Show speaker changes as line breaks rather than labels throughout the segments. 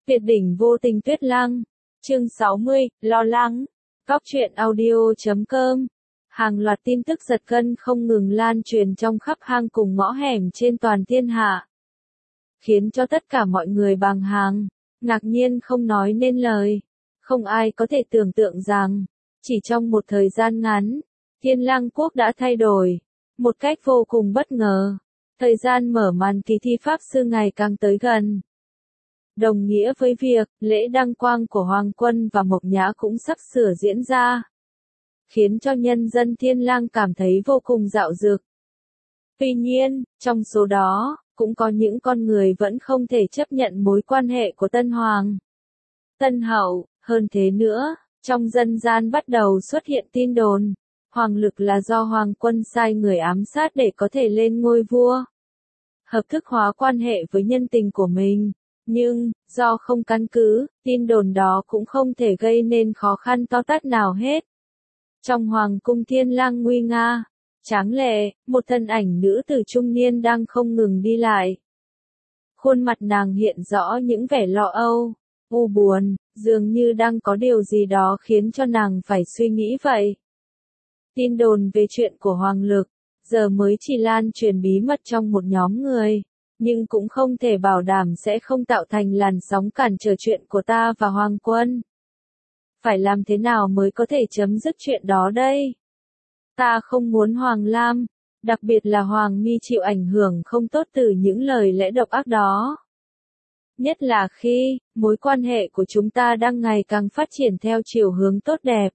Tuyệt đỉnh vô tình tuyết lăng. Chương 60, lo lắng. Góc truyện audio.com. Hàng loạt tin tức giật gân không ngừng lan truyền trong khắp hang cùng ngõ hẻm trên toàn thiên hạ, khiến cho tất cả mọi người bàng hoàng, ngạc nhiên không nói nên lời. Không ai có thể tưởng tượng rằng, chỉ trong một thời gian ngắn, Thiên Lang Quốc đã thay đổi một cách vô cùng bất ngờ. Thời gian mở màn kỳ thi Pháp Sư ngày càng tới gần, đồng nghĩa với việc lễ đăng quang của Hoàng Quân và Mộc Nhã cũng sắp sửa diễn ra, khiến cho nhân dân Thiên Lang cảm thấy vô cùng dạo dực. Tuy nhiên, trong số đó, cũng có những con người vẫn không thể chấp nhận mối quan hệ của Tân Hoàng, Tân Hậu. Hơn thế nữa, trong dân gian bắt đầu xuất hiện tin đồn, Hoàng Lực là do Hoàng Quân sai người ám sát để có thể lên ngôi vua, hợp thức hóa quan hệ với nhân tình của mình. Nhưng, do không căn cứ, tin đồn đó cũng không thể gây nên khó khăn to tát nào hết. Trong Hoàng cung Thiên Lang nguy nga, tráng lệ, một thân ảnh nữ tử trung niên đang không ngừng đi lại. Khuôn mặt nàng hiện rõ những vẻ lo âu, u buồn, dường như đang có điều gì đó khiến cho nàng phải suy nghĩ vậy. Tin đồn về chuyện của Hoàng Lực, giờ mới chỉ lan truyền bí mật trong một nhóm người, nhưng cũng không thể bảo đảm sẽ không tạo thành làn sóng cản trở chuyện của ta và Hoàng Quân. Phải làm thế nào mới có thể chấm dứt chuyện đó đây? Ta không muốn Hoàng Lam, đặc biệt là Hoàng Mi chịu ảnh hưởng không tốt từ những lời lẽ độc ác đó. Nhất là khi, mối quan hệ của chúng ta đang ngày càng phát triển theo chiều hướng tốt đẹp.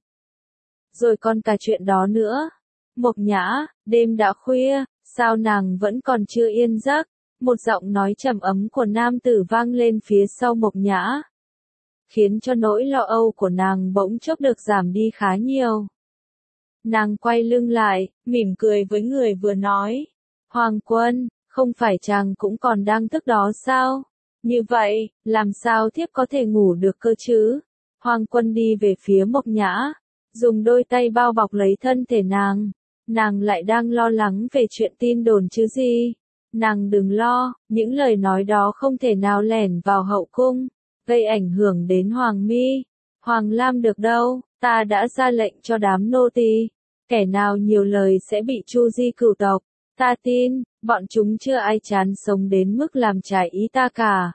Rồi còn cả chuyện đó nữa. Mộc Nhã, đêm đã khuya, sao nàng vẫn còn chưa yên giấc? Một giọng nói trầm ấm của nam tử vang lên phía sau Mộc Nhã, khiến cho nỗi lo âu của nàng bỗng chốc được giảm đi khá nhiều. Nàng quay lưng lại, mỉm cười với người vừa nói. Hoàng Quân, không phải chàng cũng còn đang thức đó sao? Như vậy, làm sao thiếp có thể ngủ được cơ chứ? Hoàng Quân đi về phía Mộc Nhã, dùng đôi tay bao bọc lấy thân thể nàng. Nàng lại đang lo lắng về chuyện tin đồn chứ gì? Nàng đừng lo, những lời nói đó không thể nào lẻn vào hậu cung, gây ảnh hưởng đến Hoàng Mi, Hoàng Lam được đâu. Ta đã ra lệnh cho đám nô tỳ, kẻ nào nhiều lời sẽ bị tru di cửu tộc. Ta tin, bọn chúng chưa ai chán sống đến mức làm trái ý ta cả.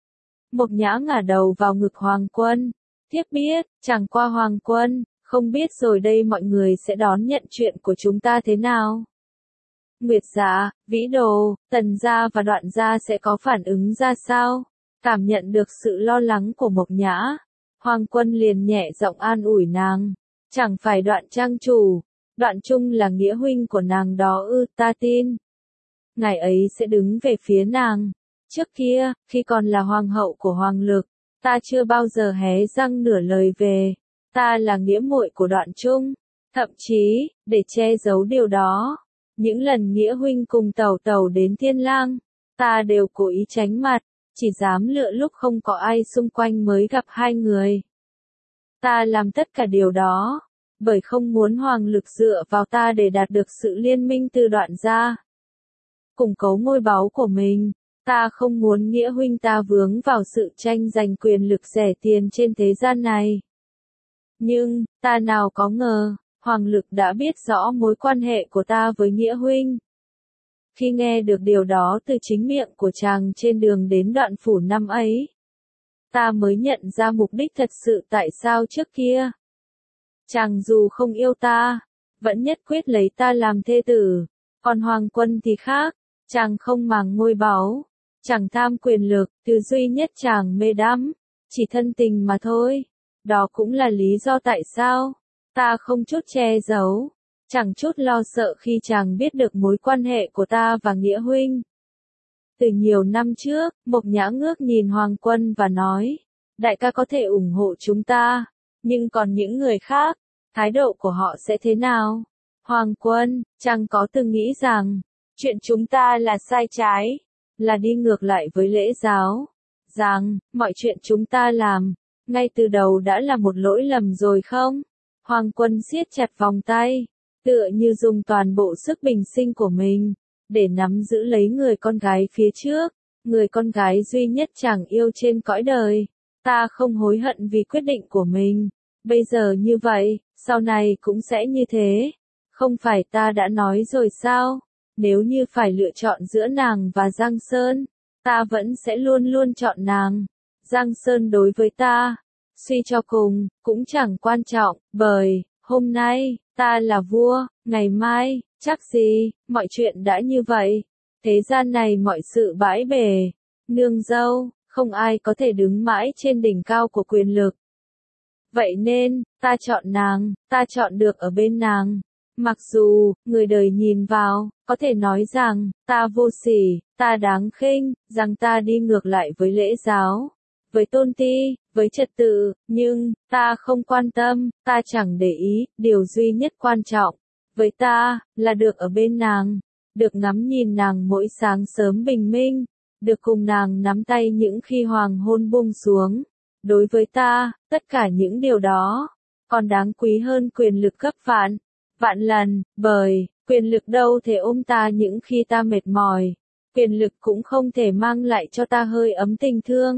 Mộc Nhã ngả đầu vào ngực Hoàng Quân. Thiếp biết, chẳng qua Hoàng Quân, không biết rồi đây mọi người sẽ đón nhận chuyện của chúng ta thế nào. Nguyệt Dạ, Vĩ Đồ, Tần Gia và Đoạn Gia sẽ có phản ứng ra sao? Cảm nhận được sự lo lắng của Mộc Nhã, Hoàng Quân liền nhẹ giọng an ủi nàng. Chẳng phải Đoạn trang chủ, Đoạn Trung là nghĩa huynh của nàng đó ư? Ta tin ngài ấy sẽ đứng về phía nàng. Trước kia, khi còn là hoàng hậu của Hoàng Lực, ta chưa bao giờ hé răng nửa lời về ta là nghĩa muội của Đoạn Trung. Thậm chí, để che giấu điều đó, những lần nghĩa huynh cùng tẩu tẩu đến Thiên Lang, ta đều cố ý tránh mặt, chỉ dám lựa lúc không có ai xung quanh mới gặp hai người. Ta làm tất cả điều đó, bởi không muốn Hoàng Lực dựa vào ta để đạt được sự liên minh từ Đoạn gia, củng cố ngôi báu của mình. Ta không muốn nghĩa huynh ta vướng vào sự tranh giành quyền lực rẻ tiền trên thế gian này. Nhưng, ta nào có ngờ, Hoàng Lực đã biết rõ mối quan hệ của ta với nghĩa huynh. Khi nghe được điều đó từ chính miệng của chàng trên đường đến Đoạn phủ năm ấy, ta mới nhận ra mục đích thật sự tại sao trước kia chàng dù không yêu ta, vẫn nhất quyết lấy ta làm thê tử. Còn Hoàng Quân thì khác, chàng không màng ngôi báu, chẳng tham quyền lực, thứ duy nhất chàng mê đắm, chỉ thân tình mà thôi. Đó cũng là lý do tại sao ta không chút che giấu, chẳng chút lo sợ khi chàng biết được mối quan hệ của ta và nghĩa huynh. Từ nhiều năm trước, Mộc Nhã ngước nhìn Hoàng Quân và nói, đại ca có thể ủng hộ chúng ta, nhưng còn những người khác, thái độ của họ sẽ thế nào? Hoàng Quân, chàng có từng nghĩ rằng, chuyện chúng ta là sai trái, là đi ngược lại với lễ giáo, rằng, mọi chuyện chúng ta làm, ngay từ đầu đã là một lỗi lầm rồi không? Hoàng Quân siết chặt vòng tay, tựa như dùng toàn bộ sức bình sinh của mình, để nắm giữ lấy người con gái phía trước, người con gái duy nhất chàng yêu trên cõi đời. Ta không hối hận vì quyết định của mình. Bây giờ như vậy, sau này cũng sẽ như thế. Không phải ta đã nói rồi sao? Nếu như phải lựa chọn giữa nàng và Giang Sơn, ta vẫn sẽ luôn luôn chọn nàng. Giang Sơn đối với ta, suy cho cùng, cũng chẳng quan trọng, bởi, hôm nay, ta là vua, ngày mai, chắc gì, mọi chuyện đã như vậy. Thế gian này mọi sự bãi bể, nương dâu, không ai có thể đứng mãi trên đỉnh cao của quyền lực. Vậy nên, ta chọn nàng, ta chọn được ở bên nàng. Mặc dù, người đời nhìn vào, có thể nói rằng, ta vô sỉ, ta đáng khinh, rằng ta đi ngược lại với lễ giáo, với tôn ti, với trật tự, nhưng, ta không quan tâm, ta chẳng để ý, điều duy nhất quan trọng, với ta, là được ở bên nàng, được ngắm nhìn nàng mỗi sáng sớm bình minh, được cùng nàng nắm tay những khi hoàng hôn buông xuống. Đối với ta, tất cả những điều đó, còn đáng quý hơn quyền lực gấp vạn lần, bởi, quyền lực đâu thể ôm ta những khi ta mệt mỏi, quyền lực cũng không thể mang lại cho ta hơi ấm tình thương.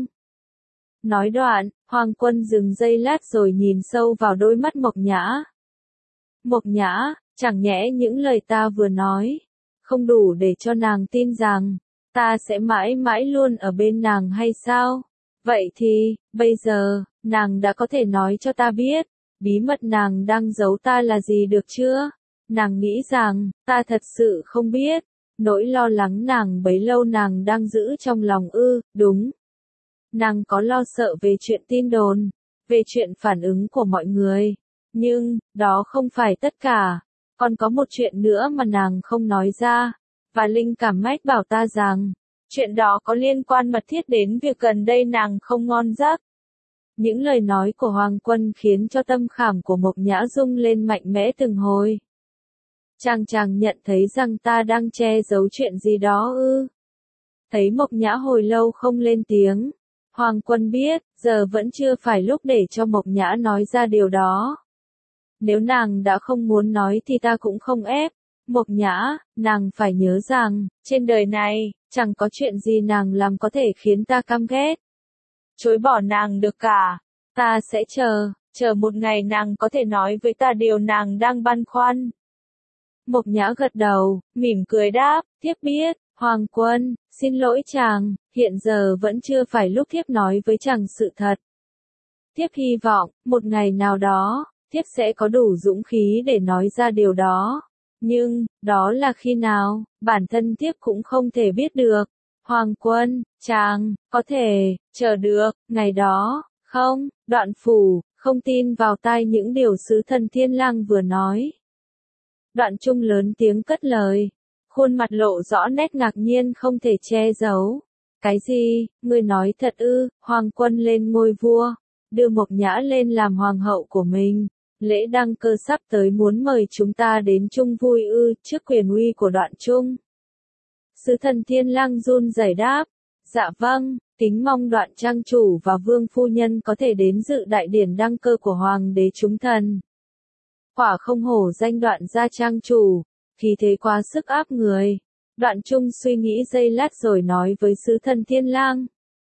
Nói đoạn, Hoàng Quân dừng giây lát rồi nhìn sâu vào đôi mắt Mộc Nhã. Mộc Nhã, chẳng nhẽ những lời ta vừa nói, không đủ để cho nàng tin rằng, ta sẽ mãi mãi luôn ở bên nàng hay sao? Vậy thì, bây giờ, nàng đã có thể nói cho ta biết, bí mật nàng đang giấu ta là gì được chưa? Nàng nghĩ rằng, ta thật sự không biết, nỗi lo lắng nàng bấy lâu nàng đang giữ trong lòng đúng. Nàng có lo sợ về chuyện tin đồn, về chuyện phản ứng của mọi người, nhưng, đó không phải tất cả, còn có một chuyện nữa mà nàng không nói ra, và linh cảm mách bảo ta rằng, chuyện đó có liên quan mật thiết đến việc gần đây nàng không ngon giấc. Những lời nói của Hoàng Quân khiến cho tâm khảm của Mộc Nhã rung lên mạnh mẽ từng hồi. Chàng nhận thấy rằng ta đang che giấu chuyện gì đó ư? Thấy Mộc Nhã hồi lâu không lên tiếng, Hoàng Quân biết, giờ vẫn chưa phải lúc để cho Mộc Nhã nói ra điều đó. Nếu nàng đã không muốn nói thì ta cũng không ép. Mộc Nhã, nàng phải nhớ rằng, trên đời này, chẳng có chuyện gì nàng làm có thể khiến ta căm ghét. Chối bỏ nàng được cả. Ta sẽ chờ một ngày nàng có thể nói với ta điều nàng đang băn khoăn. Mộc Nhã gật đầu, mỉm cười đáp, thiếp biết, Hoàng Quân, xin lỗi chàng, hiện giờ vẫn chưa phải lúc thiếp nói với chàng sự thật. Thiếp hy vọng, một ngày nào đó, thiếp sẽ có đủ dũng khí để nói ra điều đó. Nhưng, đó là khi nào, bản thân thiếp cũng không thể biết được. Hoàng Quân, chàng, có thể, chờ được, ngày đó, không, Đoạn Phủ, không tin vào tai những điều sứ thần Thiên Lang vừa nói. Đoạn Trung lớn tiếng cất lời, khuôn mặt lộ rõ nét ngạc nhiên không thể che giấu. Cái gì, ngươi nói thật ư? Hoàng Quân lên ngôi vua, đưa Mộc Nhã lên làm hoàng hậu của mình. Lễ đăng cơ sắp tới muốn mời chúng ta đến chung vui ư, trước quyền uy của Đoạn Trung. Sứ thần Thiên Lang run rẩy đáp, dạ vâng, kính mong Đoạn trang chủ và vương phu nhân có thể đến dự đại điển đăng cơ của hoàng đế chúng thần. Quả không hổ danh Đoạn gia trang chủ, khí thế quá sức áp người. Đoạn Trung suy nghĩ giây lát rồi nói với sứ thần Thiên Lang.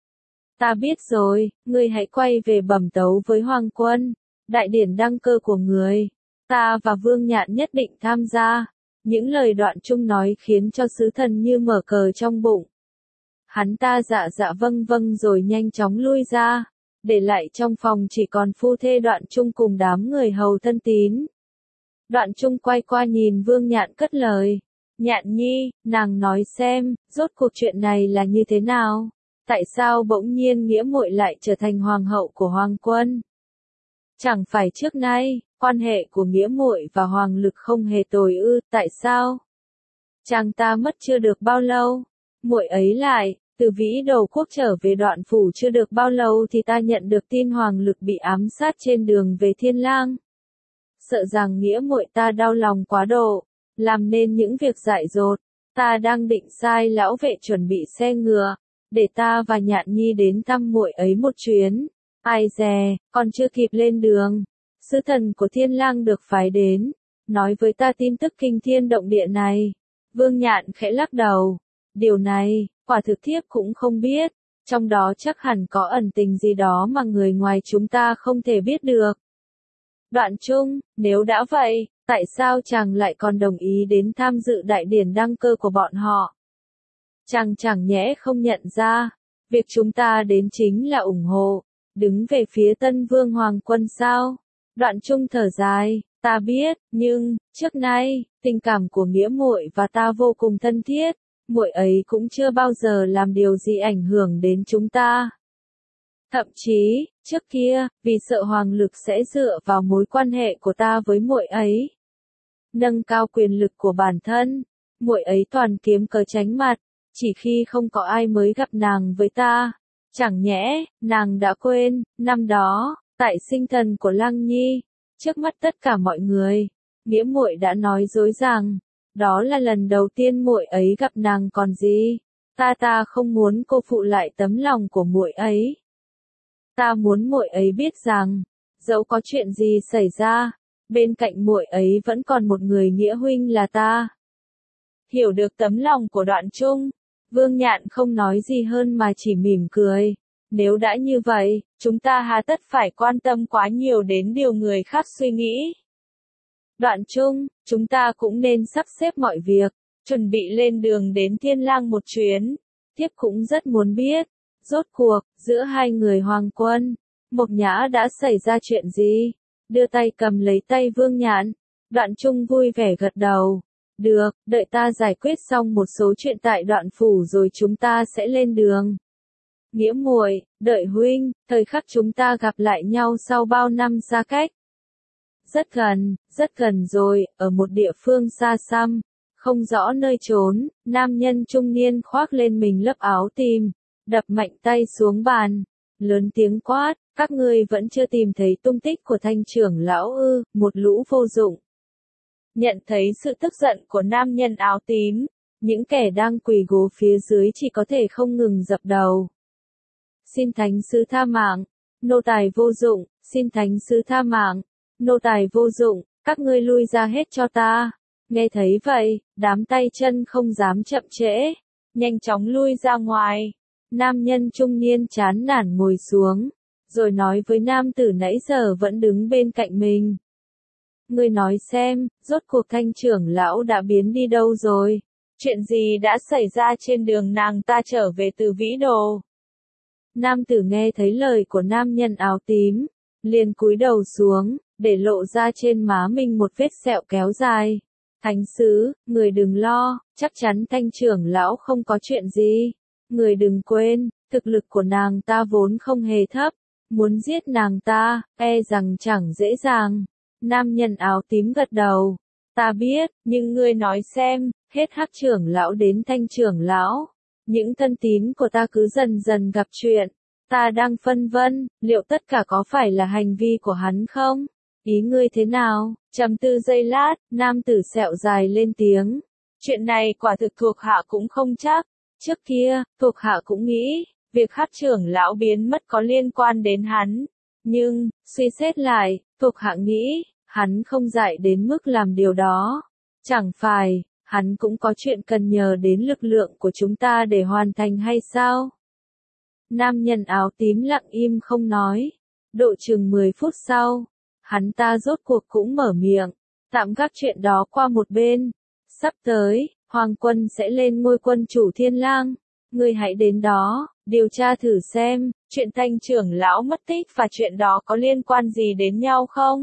Ta biết rồi, ngươi hãy quay về bẩm tấu với Hoàng Quân. Đại điển đăng cơ của người, ta và Vương Nhạn nhất định tham gia. Những lời Đoạn Trung nói khiến cho sứ thần như mở cờ trong bụng. Hắn ta dạ vâng rồi nhanh chóng lui ra, để lại trong phòng chỉ còn phu thê Đoạn Trung cùng đám người hầu thân tín. Đoạn Trung quay qua nhìn Vương Nhạn cất lời, Nhạn nhi, nàng nói xem, rốt cuộc chuyện này là như thế nào? Tại sao bỗng nhiên nghĩa muội lại trở thành hoàng hậu của Hoàng Quân? Chẳng phải trước nay, quan hệ của nghĩa muội và Hoàng Lực không hề tồi ư, tại sao? Chàng ta mất chưa được bao lâu, muội ấy lại, từ Vĩ Đầu Quốc trở về Đoạn Phủ chưa được bao lâu thì ta nhận được tin Hoàng Lực bị ám sát trên đường về Thiên Lang. Sợ rằng nghĩa muội ta đau lòng quá độ, làm nên những việc dại dột, ta đang định sai lão vệ chuẩn bị xe ngựa, để ta và Nhạn nhi đến thăm muội ấy một chuyến. Ai dè, còn chưa kịp lên đường, sứ thần của Thiên Lang được phái đến, nói với ta tin tức kinh thiên động địa này. Vương Nhạn khẽ lắc đầu, điều này, quả thực thiếp cũng không biết, Trong đó chắc hẳn có ẩn tình gì đó mà người ngoài chúng ta không thể biết được. Đoạn Trung, nếu đã vậy, tại sao chàng lại còn đồng ý đến tham dự đại điển đăng cơ của bọn họ? Chàng chẳng nhẽ không nhận ra, việc chúng ta đến chính là ủng hộ, đứng về phía Tân Vương Hoàng Quân sao? Đoạn Trung thở dài, ta biết, nhưng, trước nay, tình cảm của nghĩa muội và ta vô cùng thân thiết, muội ấy cũng chưa bao giờ làm điều gì ảnh hưởng đến chúng ta. Thậm chí, trước kia, vì sợ Hoàng Lực sẽ dựa vào mối quan hệ của ta với muội ấy, nâng cao quyền lực của bản thân, muội ấy toàn kiếm cớ tránh mặt, chỉ khi không có ai mới gặp nàng với ta. Chẳng nhẽ, nàng đã quên, năm đó, tại sinh thần của Lăng Nhi, trước mắt tất cả mọi người, nghĩa muội đã nói dối rằng, đó là lần đầu tiên muội ấy gặp nàng còn gì. Ta không muốn cô phụ lại tấm lòng của muội ấy. Ta muốn muội ấy biết rằng, dẫu có chuyện gì xảy ra, bên cạnh muội ấy vẫn còn một người nghĩa huynh là ta. Hiểu được tấm lòng của Đoạn Trung, Vương Nhạn không nói gì hơn mà chỉ mỉm cười. Nếu đã như vậy, chúng ta hà tất phải quan tâm quá nhiều đến điều người khác suy nghĩ. Đoạn Trung, chúng ta cũng nên sắp xếp mọi việc, chuẩn bị lên đường đến Thiên Lang một chuyến. Thiếp cũng rất muốn biết, rốt cuộc, giữa hai người Hoàng Quân, Mộc Nhã đã xảy ra chuyện gì? Đưa tay cầm lấy tay Vương Nhạn, Đoạn Trung vui vẻ gật đầu. Được, đợi ta giải quyết xong một số chuyện tại Đoạn Phủ rồi chúng ta sẽ lên đường. Nghĩa muội, đợi huynh, thời khắc chúng ta gặp lại nhau sau bao năm xa cách. Rất gần rồi, ở một địa phương xa xăm, không rõ nơi trốn, nam nhân trung niên khoác lên mình lớp áo tím, đập mạnh tay xuống bàn, lớn tiếng quát, các ngươi vẫn chưa tìm thấy tung tích của Thanh trưởng lão ư? Một lũ vô dụng. Nhận thấy sự tức giận của nam nhân áo tím, những kẻ đang quỳ gối phía dưới chỉ có thể không ngừng dập đầu. Xin thánh sứ tha mạng, nô tài vô dụng, xin thánh sứ tha mạng, nô tài vô dụng, các ngươi lui ra hết cho ta. Nghe thấy vậy, đám tay chân không dám chậm trễ, nhanh chóng lui ra ngoài. Nam nhân trung niên chán nản ngồi xuống, rồi nói với nam tử nãy giờ vẫn đứng bên cạnh mình. Ngươi nói xem, rốt cuộc Thanh trưởng lão đã biến đi đâu rồi? Chuyện gì đã xảy ra trên đường nàng ta trở về từ Vĩ Đồ? Nam tử nghe thấy lời của nam nhân áo tím, liền cúi đầu xuống, để lộ ra trên má mình một vết sẹo kéo dài. Thánh sứ, người đừng lo, chắc chắn Thanh trưởng lão không có chuyện gì. Người đừng quên, thực lực của nàng ta vốn không hề thấp, muốn giết nàng ta, e rằng chẳng dễ dàng. Nam nhân áo tím gật đầu. Ta biết, nhưng ngươi nói xem, hết Hắc trưởng lão đến Thanh trưởng lão, những thân tín của ta cứ dần dần gặp chuyện. Ta đang phân vân, liệu tất cả có phải là hành vi của hắn không? Ý ngươi thế nào? Trầm tư giây lát, nam tử sẹo dài lên tiếng. Chuyện này quả thực thuộc hạ cũng không chắc. Trước kia, thuộc hạ cũng nghĩ, việc Hắc trưởng lão biến mất có liên quan đến hắn. Nhưng, suy xét lại, thuộc hạ nghĩ, hắn không dại đến mức làm điều đó. Chẳng phải, hắn cũng có chuyện cần nhờ đến lực lượng của chúng ta để hoàn thành hay sao? Nam nhân áo tím lặng im không nói. Độ chừng 10 phút sau, hắn ta rốt cuộc cũng mở miệng, tạm gác chuyện đó qua một bên. Sắp tới, Hoàng Quân sẽ lên ngôi quân chủ Thiên Lang. Ngươi hãy đến đó, điều tra thử xem, chuyện Thanh trưởng lão mất tích và chuyện đó có liên quan gì đến nhau không?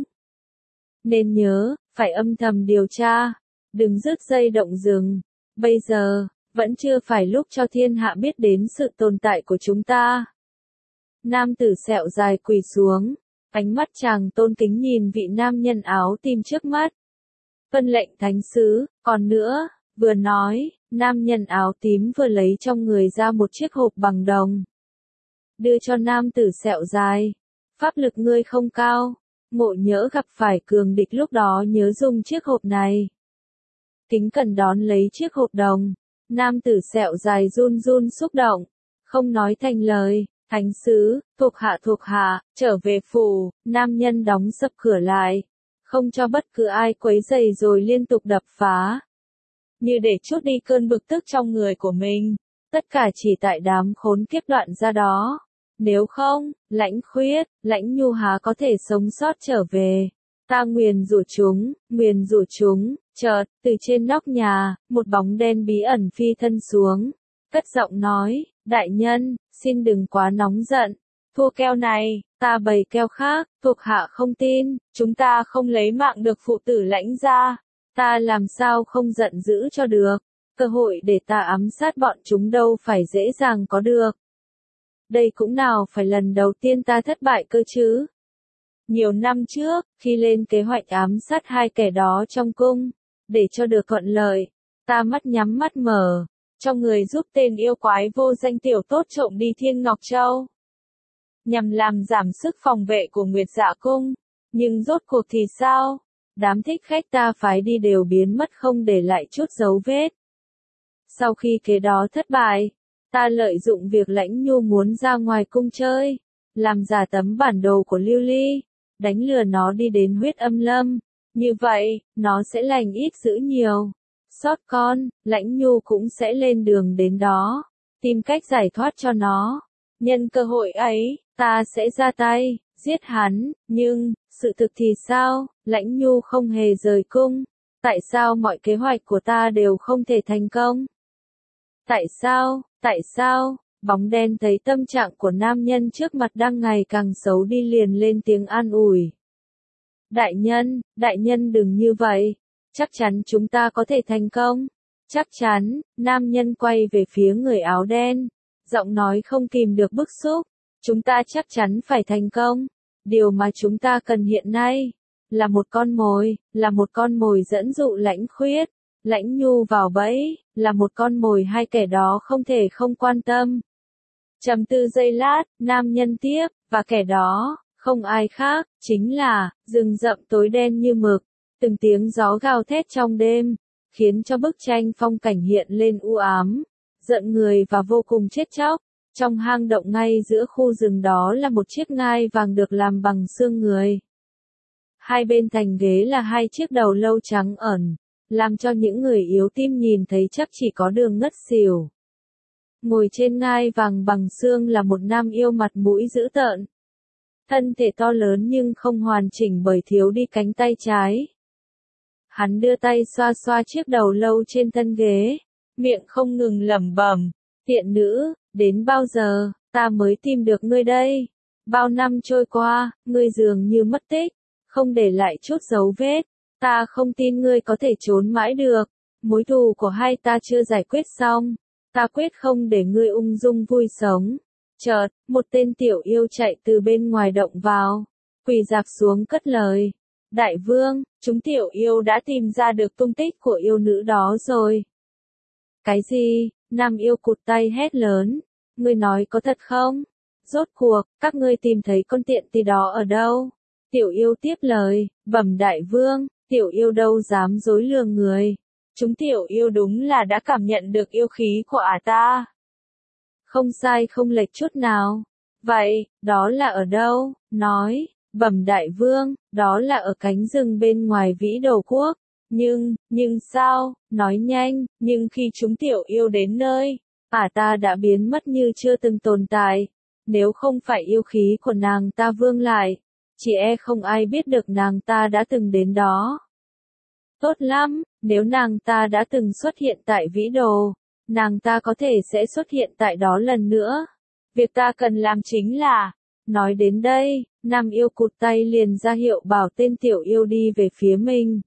Nên nhớ, phải âm thầm điều tra, đừng dứt dây động rừng. Bây giờ, vẫn chưa phải lúc cho thiên hạ biết đến sự tồn tại của chúng ta. Nam tử sẹo dài quỳ xuống, ánh mắt chàng tôn kính nhìn vị nam nhân áo tím trước mắt. Vân lệnh thánh sứ, còn nữa, vừa nói, nam nhân áo tím vừa lấy trong người ra một chiếc hộp bằng đồng. Đưa cho nam tử sẹo dài. Pháp lực ngươi không cao, ngộ nhỡ gặp phải cường địch lúc đó nhớ dùng chiếc hộp này. Kính cẩn đón lấy chiếc hộp đồng. Nam tử sẹo dài run run xúc động, không nói thành lời. Thánh sứ, thuộc hạ, trở về phủ. Nam nhân đóng sập cửa lại, không cho bất cứ ai quấy rầy rồi liên tục đập phá, như để trút đi cơn bực tức trong người của mình. tất cả chỉ tại đám khốn kiếp đoạn ra đó. Nếu không, Lãnh Khuyết, Lãnh Nhu há có thể sống sót trở về. Ta nguyền rủa chúng, chợt, từ trên nóc nhà, một bóng đen bí ẩn phi thân xuống. Cất giọng nói, đại nhân, xin đừng quá nóng giận. Thua keo này, ta bày keo khác, thuộc hạ không tin, chúng ta không lấy mạng được phụ tử Lãnh gia. Ta làm sao không giận dữ cho được. Cơ hội để ta ám sát bọn chúng đâu phải dễ dàng có được. Đây cũng nào phải lần đầu tiên ta thất bại cơ chứ. Nhiều năm trước, khi lên kế hoạch ám sát hai kẻ đó trong cung, để cho được thuận lợi, ta mắt nhắm mắt mở, cho người giúp tên yêu quái vô danh tiểu tốt trộm đi Thiên Ngọc Châu. Nhằm làm giảm sức phòng vệ của Nguyệt Dạ Cung. Nhưng rốt cuộc thì sao? Đám thích khách ta phái đi đều biến mất không để lại chút dấu vết. Sau khi kế đó thất bại, ta lợi dụng việc Lãnh Nhu muốn ra ngoài cung chơi, làm giả tấm bản đồ của Lưu Ly, đánh lừa nó đi đến Huyết Âm Lâm. Như vậy, nó sẽ lành ít dữ nhiều. Sót con, Lãnh Nhu cũng sẽ lên đường đến đó, tìm cách giải thoát cho nó. Nhân cơ hội ấy, ta sẽ ra tay, giết hắn, nhưng, sự thực thì sao? Lãnh Nhu không hề rời cung. Tại sao mọi kế hoạch của ta đều không thể thành công? Tại sao? Bóng đen thấy tâm trạng của nam nhân trước mặt đang ngày càng xấu đi liền lên tiếng an ủi. Đại nhân đừng như vậy. Chắc chắn chúng ta có thể thành công. Chắc chắn, nam nhân quay về phía người áo đen. Giọng nói không kìm được bức xúc. Chúng ta chắc chắn phải thành công. Điều mà chúng ta cần hiện nay, là một con mồi dẫn dụ Lãnh Khuyết, Lãnh Nhu vào bẫy, là một con mồi hai kẻ đó không thể không quan tâm. Trầm tư giây lát, nam nhân tiếp, và kẻ đó, không ai khác, chính là, rừng rậm tối đen như mực, từng tiếng gió gào thét trong đêm, khiến cho bức tranh phong cảnh hiện lên u ám, giận người và vô cùng chết chóc. Trong hang động ngay giữa khu rừng đó là một chiếc ngai vàng được làm bằng xương người. Hai bên thành ghế là hai chiếc đầu lâu trắng ẩn, làm cho những người yếu tim nhìn thấy chắc chỉ có đường ngất xỉu. Ngồi trên ngai vàng bằng xương là một nam yêu mặt mũi dữ tợn. Thân thể to lớn nhưng không hoàn chỉnh bởi thiếu đi cánh tay trái. Hắn đưa tay xoa xoa chiếc đầu lâu trên thân ghế, miệng không ngừng lẩm bẩm, tiện nữ, đến bao giờ, ta mới tìm được ngươi đây? Bao năm trôi qua, ngươi dường như mất tích, không để lại chút dấu vết. Ta không tin ngươi có thể trốn mãi được. Mối thù của hai ta chưa giải quyết xong. Ta quyết không để ngươi ung dung vui sống. Chợt, một tên tiểu yêu chạy từ bên ngoài động vào. Quỳ dạp xuống cất lời. Đại vương, chúng tiểu yêu đã tìm ra được tung tích của yêu nữ đó rồi. Cái gì? Nam yêu cụt tay hét lớn. Ngươi nói có thật không? Rốt cuộc, các ngươi tìm thấy con tiện tỳ đó ở đâu? Tiểu yêu tiếp lời, bẩm đại vương, tiểu yêu đâu dám dối lừa người. Chúng tiểu yêu đúng là đã cảm nhận được yêu khí của ả ta. Không sai không lệch chút nào. Vậy, đó là ở đâu? Nói, bẩm đại vương, đó là ở cánh rừng bên ngoài Vĩ Đồ Quốc. Nhưng sao? Nói nhanh, nhưng khi chúng tiểu yêu đến nơi, ả ta đã biến mất như chưa từng tồn tại. Nếu không phải yêu khí của nàng ta vương lại, chỉ e không ai biết được nàng ta đã từng đến đó. Tốt lắm, nếu nàng ta đã từng xuất hiện tại Vĩ Đồ, nàng ta có thể sẽ xuất hiện tại đó lần nữa. Việc ta cần làm chính là, nói đến đây, nam yêu cụt tay liền ra hiệu bảo tên tiểu yêu đi về phía mình.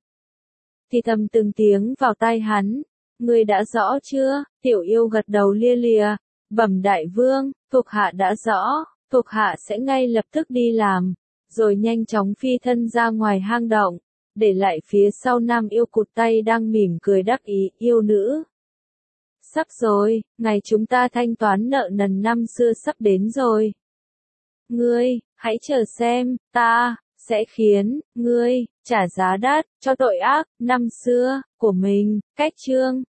Thì thầm từng tiếng vào tai hắn, ngươi đã rõ chưa? Tiểu yêu gật đầu lia lịa, bẩm đại vương, thuộc hạ đã rõ, thuộc hạ sẽ ngay lập tức đi làm, rồi nhanh chóng phi thân ra ngoài hang động, để lại phía sau nam yêu cụt tay đang mỉm cười đắc ý, yêu nữ. Sắp rồi, ngày chúng ta thanh toán nợ nần năm xưa sắp đến rồi. Ngươi, hãy chờ xem, ta sẽ khiến ngươi trả giá đắt cho tội ác năm xưa của mình. Cách chương